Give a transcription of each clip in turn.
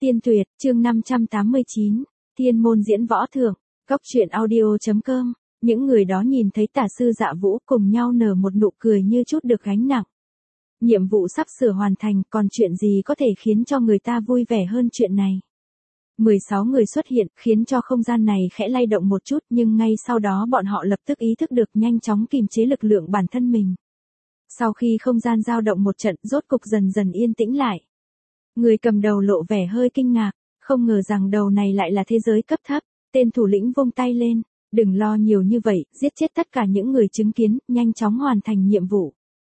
Tiên Tuyệt, chương 589, Thiên môn diễn võ thượng, Cốc truyện audio.com. Những người đó nhìn thấy tả sư Dạ Vũ cùng nhau nở một nụ cười như chút được gánh nặng. Nhiệm vụ sắp sửa hoàn thành, còn chuyện gì có thể khiến cho người ta vui vẻ hơn chuyện này. 16 người xuất hiện, khiến cho không gian này khẽ lay động một chút, nhưng ngay sau đó bọn họ lập tức ý thức được nhanh chóng kiềm chế lực lượng bản thân mình. Sau khi không gian dao động một trận, rốt cục dần dần yên tĩnh lại. Người cầm đầu lộ vẻ hơi kinh ngạc, không ngờ rằng đầu này lại là thế giới cấp thấp. Tên thủ lĩnh vung tay lên, đừng lo nhiều như vậy, giết chết tất cả những người chứng kiến, nhanh chóng hoàn thành nhiệm vụ.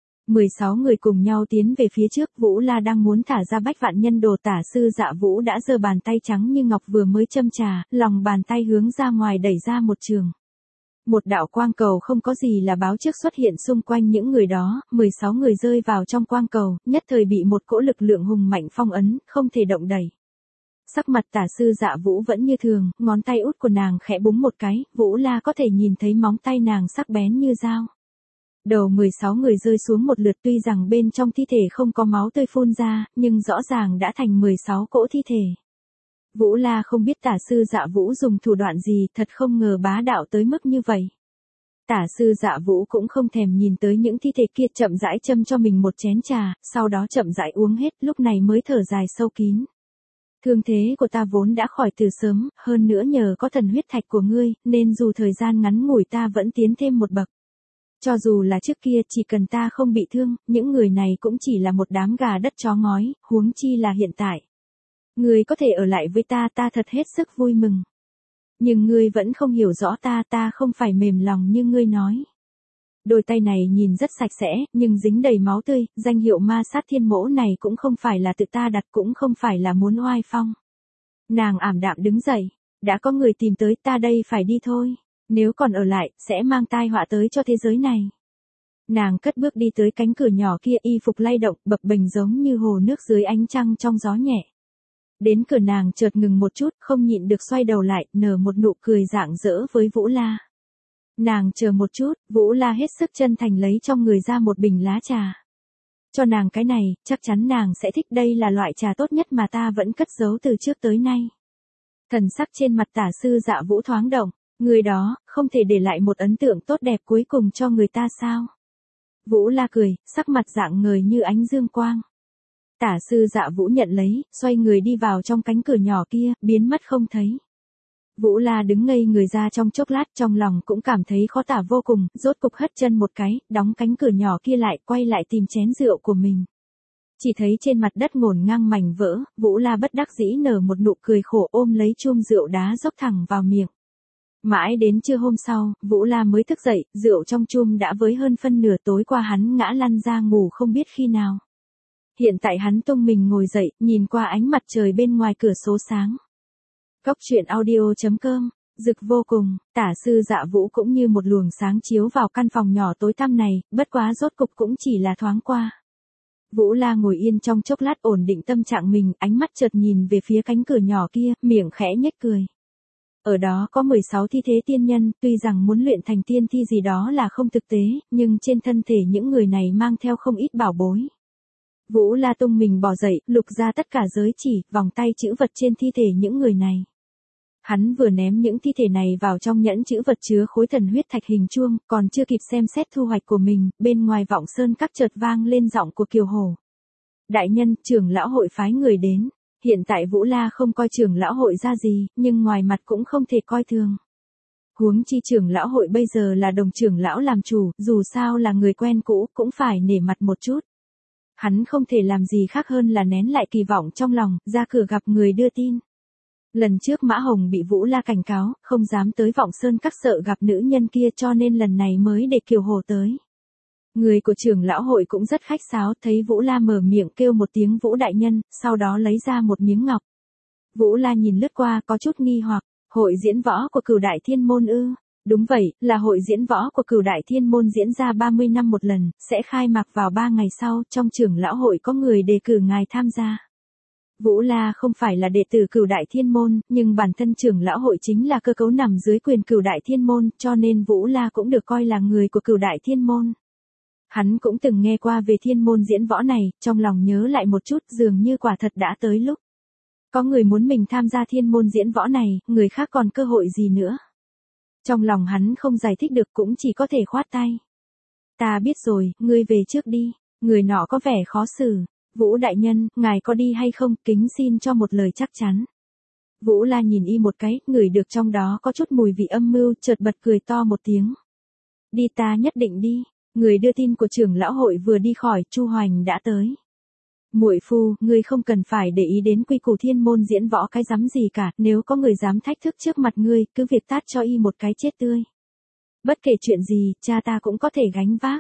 16 người cùng nhau tiến về phía trước, Vũ La đang muốn thả ra Bách Vạn Nhân Đồ, tả sư Dạ Vũ đã giơ bàn tay trắng như ngọc vừa mới châm trà, lòng bàn tay hướng ra ngoài đẩy ra một trường. Một đạo quang cầu không có gì là báo trước xuất hiện xung quanh những người đó, 16 người rơi vào trong quang cầu, nhất thời bị một cỗ lực lượng hùng mạnh phong ấn, không thể động đậy. Sắc mặt tả sư Dạ Vũ vẫn như thường, ngón tay út của nàng khẽ búng một cái, Vũ La có thể nhìn thấy móng tay nàng sắc bén như dao. Đầu 16 người rơi xuống một lượt, tuy rằng bên trong thi thể không có máu tươi phun ra, nhưng rõ ràng đã thành 16 cỗ thi thể. Vũ La không biết tả sư Dạ Vũ dùng thủ đoạn gì, thật không ngờ bá đạo tới mức như vậy. Tả sư Dạ Vũ cũng không thèm nhìn tới những thi thể kia, chậm rãi châm cho mình một chén trà, sau đó chậm rãi uống hết, lúc này mới thở dài sâu kín. Thương thế của ta vốn đã khỏi từ sớm, hơn nữa nhờ có thần huyết thạch của ngươi, nên dù thời gian ngắn ngủi ta vẫn tiến thêm một bậc. Cho dù là trước kia, chỉ cần ta không bị thương, những người này cũng chỉ là một đám gà đất chó ngói, huống chi là hiện tại. Ngươi có thể ở lại với ta, ta thật hết sức vui mừng. Nhưng ngươi vẫn không hiểu rõ ta không phải mềm lòng như ngươi nói. Đôi tay này nhìn rất sạch sẽ, nhưng dính đầy máu tươi, danh hiệu ma sát thiên mỗ này cũng không phải là tự ta đặt, cũng không phải là muốn oai phong. Nàng ảm đạm đứng dậy, đã có người tìm tới, ta đây phải đi thôi. Nếu còn ở lại, sẽ mang tai họa tới cho thế giới này. Nàng cất bước đi tới cánh cửa nhỏ kia, y phục lay động, bập bềnh giống như hồ nước dưới ánh trăng trong gió nhẹ. Đến cửa nàng chợt ngừng một chút, không nhịn được xoay đầu lại, nở một nụ cười rạng rỡ với Vũ La. Nàng chờ một chút, Vũ La hết sức chân thành lấy trong người ra một bình lá trà. Cho nàng cái này, chắc chắn nàng sẽ thích, đây là loại trà tốt nhất mà ta vẫn cất giấu từ trước tới nay. Thần sắc trên mặt tả sư Dạ Vũ thoáng động, người đó, không thể để lại một ấn tượng tốt đẹp cuối cùng cho người ta sao? Vũ La cười, sắc mặt rạng ngời như ánh dương quang. Tả sư Dạ Vũ nhận lấy, xoay người đi vào trong cánh cửa nhỏ kia, biến mất không thấy. Vũ La đứng ngây người ra trong chốc lát, trong lòng cũng cảm thấy khó tả vô cùng, rốt cục hất chân một cái, đóng cánh cửa nhỏ kia lại, quay lại tìm chén rượu của mình. Chỉ thấy trên mặt đất ngổn ngang mảnh vỡ, Vũ La bất đắc dĩ nở một nụ cười khổ, ôm lấy chum rượu đá dốc thẳng vào miệng. Mãi đến trưa hôm sau, Vũ La mới thức dậy, rượu trong chum đã với hơn phân nửa, tối qua hắn ngã lăn ra ngủ không biết khi nào. Hiện tại hắn tung mình ngồi dậy, nhìn qua ánh mặt trời bên ngoài cửa sổ sáng. Cốc truyện audio.com, rực vô cùng, tả sư Dạ Vũ cũng như một luồng sáng chiếu vào căn phòng nhỏ tối tăm này, bất quá rốt cục cũng chỉ là thoáng qua. Vũ La ngồi yên trong chốc lát ổn định tâm trạng mình, ánh mắt chợt nhìn về phía cánh cửa nhỏ kia, miệng khẽ nhếch cười. Ở đó có 16 thi thế tiên nhân, tuy rằng muốn luyện thành tiên thi gì đó là không thực tế, nhưng trên thân thể những người này mang theo không ít bảo bối. Vũ La tung mình bò dậy, lục ra tất cả giới chỉ, vòng tay chữ vật trên thi thể những người này. Hắn vừa ném những thi thể này vào trong nhẫn chữ vật chứa khối thần huyết thạch hình chuông, còn chưa kịp xem xét thu hoạch của mình, bên ngoài vọng sơn các chợt vang lên giọng của Kiều Hổ. Đại nhân, trưởng lão hội phái người đến. Hiện tại Vũ La không coi trưởng lão hội ra gì, nhưng ngoài mặt cũng không thể coi thường. Huống chi trưởng lão hội bây giờ là Đồng trưởng lão làm chủ, dù sao là người quen cũ, cũng phải nể mặt một chút. Hắn không thể làm gì khác hơn là nén lại kỳ vọng trong lòng, ra cửa gặp người đưa tin. Lần trước Mã Hồng bị Vũ La cảnh cáo, không dám tới vọng sơn các, sợ gặp nữ nhân kia, cho nên lần này mới để Kiều Hồ tới. Người của trưởng lão hội cũng rất khách sáo, thấy Vũ La mở miệng kêu một tiếng Vũ đại nhân, sau đó lấy ra một miếng ngọc. Vũ La nhìn lướt qua có chút nghi hoặc, hội diễn võ của Cửu Đại Thiên Môn ư? Đúng vậy, là hội diễn võ của Cửu Đại Thiên Môn, diễn ra 30 năm một lần, sẽ khai mạc vào 3 ngày sau, trong trưởng lão hội có người đề cử ngài tham gia. Vũ La không phải là đệ tử Cửu Đại Thiên Môn, nhưng bản thân trưởng lão hội chính là cơ cấu nằm dưới quyền Cửu Đại Thiên Môn, cho nên Vũ La cũng được coi là người của Cửu Đại Thiên Môn. Hắn cũng từng nghe qua về thiên môn diễn võ này, trong lòng nhớ lại một chút, dường như quả thật đã tới lúc. Có người muốn mình tham gia thiên môn diễn võ này, người khác còn cơ hội gì nữa. Trong lòng hắn không giải thích được cũng chỉ có thể khoát tay. Ta biết rồi, ngươi về trước đi. Người nọ có vẻ khó xử. Vũ đại nhân, ngài có đi hay không, kính xin cho một lời chắc chắn. Vũ La nhìn y một cái, ngửi được trong đó có chút mùi vị âm mưu, chợt bật cười to một tiếng. Đi, ta nhất định đi. Người đưa tin của trưởng lão hội vừa đi khỏi, Chu Hoành đã tới. Muội phu, ngươi không cần phải để ý đến quy củ thiên môn diễn võ cái rắm gì cả, nếu có người dám thách thức trước mặt ngươi, cứ việc tát cho y một cái chết tươi. Bất kể chuyện gì, cha ta cũng có thể gánh vác.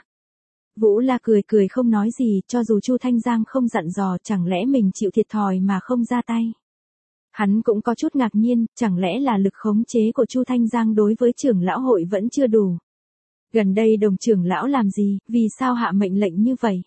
Vũ La cười cười không nói gì, cho dù Chu Thanh Giang không dặn dò, chẳng lẽ mình chịu thiệt thòi mà không ra tay. Hắn cũng có chút ngạc nhiên, chẳng lẽ là lực khống chế của Chu Thanh Giang đối với trưởng lão hội vẫn chưa đủ. Gần đây đồng trưởng lão làm gì, vì sao hạ mệnh lệnh như vậy?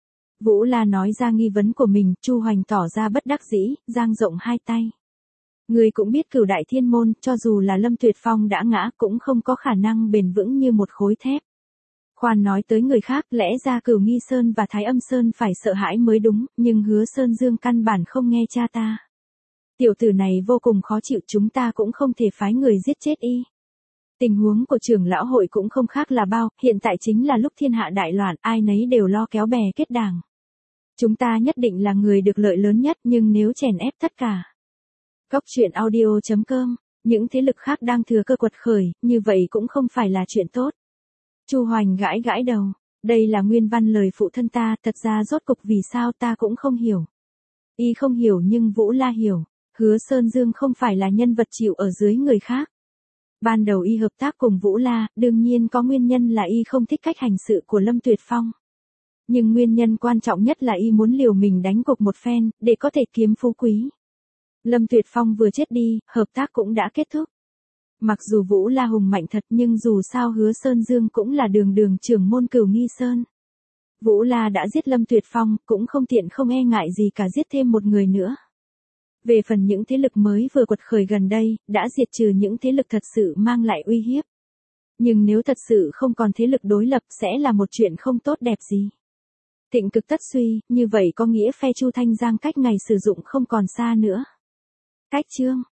Vũ La nói ra nghi vấn của mình, Chu Hoành tỏ ra bất đắc dĩ, dang rộng hai tay. Ngươi cũng biết Cửu Đại Thiên Môn, cho dù là Lâm Tuyệt Phong đã ngã cũng không có khả năng bền vững như một khối thép. Khoan nói tới người khác, lẽ ra Cửu Nghi Sơn và Thái Âm Sơn phải sợ hãi mới đúng, nhưng Hứa Sơn Dương căn bản không nghe cha ta. Tiểu tử này vô cùng khó chịu, chúng ta cũng không thể phái người giết chết y. Tình huống của trưởng lão hội cũng không khác là bao, hiện tại chính là lúc thiên hạ đại loạn, ai nấy đều lo kéo bè kết đảng. Chúng ta nhất định là người được lợi lớn nhất, nhưng nếu chèn ép tất cả. Cốc truyện audio.com, những thế lực khác đang thừa cơ quật khởi, như vậy cũng không phải là chuyện tốt. Chu Hoành gãi gãi đầu, đây là nguyên văn lời phụ thân ta, thật ra rốt cục vì sao ta cũng không hiểu. Y không hiểu nhưng Vũ La hiểu, Hứa Sơn Dương không phải là nhân vật chịu ở dưới người khác. Ban đầu y hợp tác cùng Vũ La, đương nhiên có nguyên nhân là y không thích cách hành sự của Lâm Tuyệt Phong. Nhưng nguyên nhân quan trọng nhất là y muốn liều mình đánh cục một phen, để có thể kiếm phú quý. Lâm Tuyệt Phong vừa chết đi, hợp tác cũng đã kết thúc. Mặc dù Vũ La hùng mạnh thật nhưng dù sao Hứa Sơn Dương cũng là đường trưởng môn Cửu Nghi Sơn. Vũ La đã giết Lâm Tuyệt Phong, cũng không tiện không e ngại gì cả giết thêm một người nữa. Về phần những thế lực mới vừa quật khởi gần đây, đã diệt trừ những thế lực thật sự mang lại uy hiếp. Nhưng nếu thật sự không còn thế lực đối lập sẽ là một chuyện không tốt đẹp gì. Thịnh cực tất suy, như vậy có nghĩa phe Chu Thanh Giang cách ngày sử dụng không còn xa nữa. Cách chương